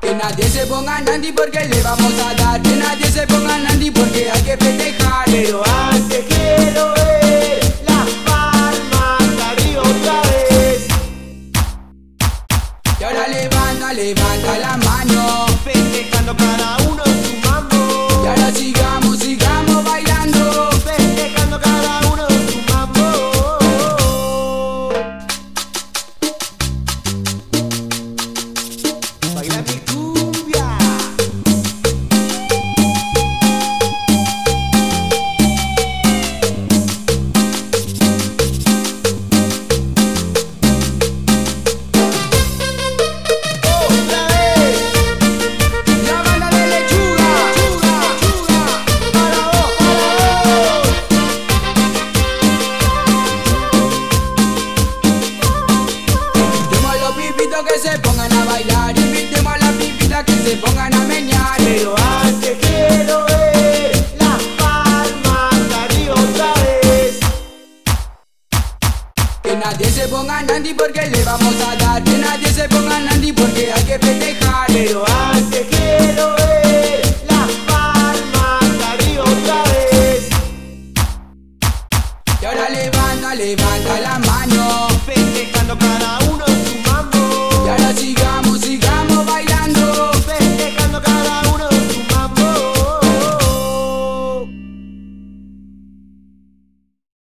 Que nadie se ponga Nandi porque le vamos a dar. Que nadie se ponga Nandi porque hay que festejar. Pero antes quiero ver las palmas arriba otra vez. Y ahora levanta, levanta la mano, Festejando cada uno en su mambo. y ahora sigamos, sigamos bailando. Festejando cada uno en su mambo. Baila mi cumbia. Otra vez. La banda de lechuga, Para vos, para vos. invitemos a los pipitos que se pongan a bailar. Invitemos a las pipitas que se pongan a meñar. Pero antes quiero ver las palmas arriba otra vez. Que nadie se ponga Nandi porque le vamos a dar. Que nadie se ponga Nandi porque hay que festejar. Pero antes quiero ver las palmas arriba otra vez. Y ahora levanta, levanta la mano,